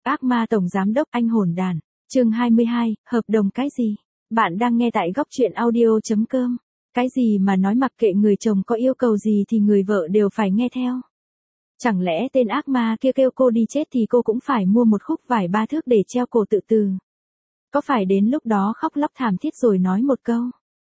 Ác ma tổng giám đốc anh hồn đàn. Chương 22, hợp đồng cái gì? Bạn đang nghe tại góc truyện audio.com. Cái gì mà nói mặc kệ người chồng có yêu cầu gì thì người vợ đều phải nghe theo? Chẳng lẽ tên ác ma kia kêu cô đi chết thì cô cũng phải mua một khúc vải 3 thước để treo cổ tự tử? Có phải đến lúc đó khóc lóc thảm thiết rồi nói một câu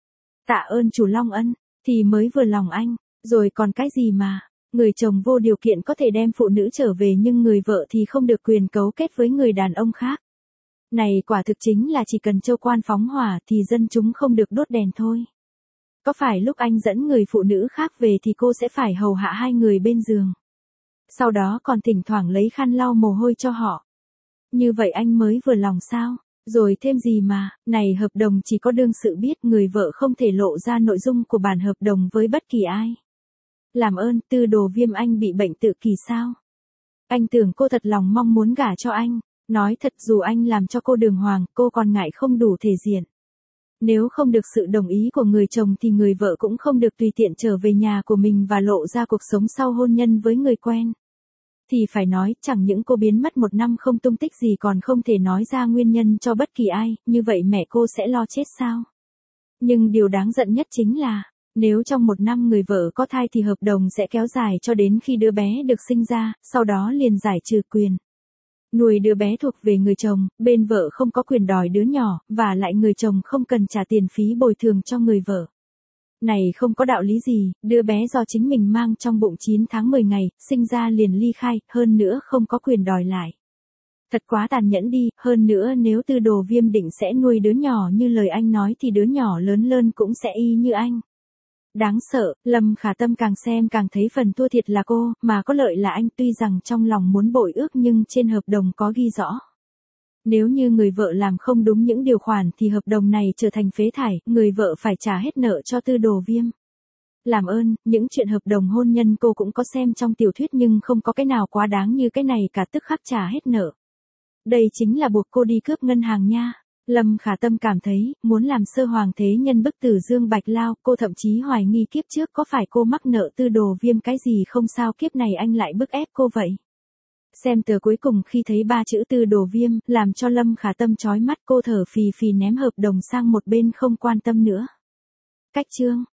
tạ ơn chủ Long Ân thì mới vừa lòng anh, rồi còn cái gì mà người chồng vô điều kiện có thể đem phụ nữ trở về nhưng người vợ thì không được quyền cấu kết với người đàn ông khác? Này quả thực chính là chỉ cần châu quan phóng hỏa thì dân chúng không được đốt đèn thôi. Có phải lúc anh dẫn người phụ nữ khác về thì cô sẽ phải hầu hạ hai người bên giường, sau đó còn thỉnh thoảng lấy khăn lau mồ hôi cho họ? Như vậy anh mới vừa lòng sao? Rồi thêm gì mà, này hợp đồng chỉ có đương sự biết, người vợ không thể lộ ra nội dung của bản hợp đồng với bất kỳ ai. Làm ơn, Tư Đồ Viêm anh bị bệnh tự kỷ sao? Anh tưởng cô thật lòng mong muốn gả cho anh. Nói thật, dù anh làm cho cô đường hoàng, cô còn ngại không đủ thể diện. Nếu không được sự đồng ý của người chồng thì người vợ cũng không được tùy tiện trở về nhà của mình và lộ ra cuộc sống sau hôn nhân với người quen. Thì phải nói, chẳng những cô biến mất 1 năm không tung tích gì còn không thể nói ra nguyên nhân cho bất kỳ ai, như vậy mẹ cô sẽ lo chết sao? Nhưng điều đáng giận nhất chính là, nếu trong 1 năm người vợ có thai thì hợp đồng sẽ kéo dài cho đến khi đứa bé được sinh ra, sau đó liền giải trừ quyền nuôi đứa bé thuộc về người chồng, bên vợ không có quyền đòi đứa nhỏ, và lại người chồng không cần trả tiền phí bồi thường cho người vợ. Này không có đạo lý gì, đứa bé do chính mình mang trong bụng 9 tháng 10 ngày, sinh ra liền ly khai, hơn nữa không có quyền đòi lại. Thật quá tàn nhẫn đi, hơn nữa nếu Tư Đồ Viêm định sẽ nuôi đứa nhỏ như lời anh nói thì đứa nhỏ lớn lên cũng sẽ y như anh. Đáng sợ, Lâm Khả Tâm càng xem càng thấy phần thua thiệt là cô, mà có lợi là anh. Tuy rằng trong lòng muốn bội ước nhưng trên hợp đồng có ghi rõ, nếu như người vợ làm không đúng những điều khoản thì hợp đồng này trở thành phế thải, người vợ phải trả hết nợ cho Tư Đồ Viêm. Làm ơn, những chuyện hợp đồng hôn nhân cô cũng có xem trong tiểu thuyết nhưng không có cái nào quá đáng như cái này cả, tức khắc trả hết nợ. Đây chính là buộc cô đi cướp ngân hàng nha. Lâm Khả Tâm cảm thấy, muốn làm sơ hoàng thế nhân bức tử Dương Bạch Lao, cô thậm chí hoài nghi kiếp trước có phải cô mắc nợ Tư Đồ Viêm cái gì không, sao kiếp này anh lại bức ép cô vậy. Xem tờ cuối cùng khi thấy 3 chữ Tư Đồ Viêm, làm cho Lâm Khả Tâm chói mắt, cô thở phì phì ném hợp đồng sang một bên không quan tâm nữa. Cách chương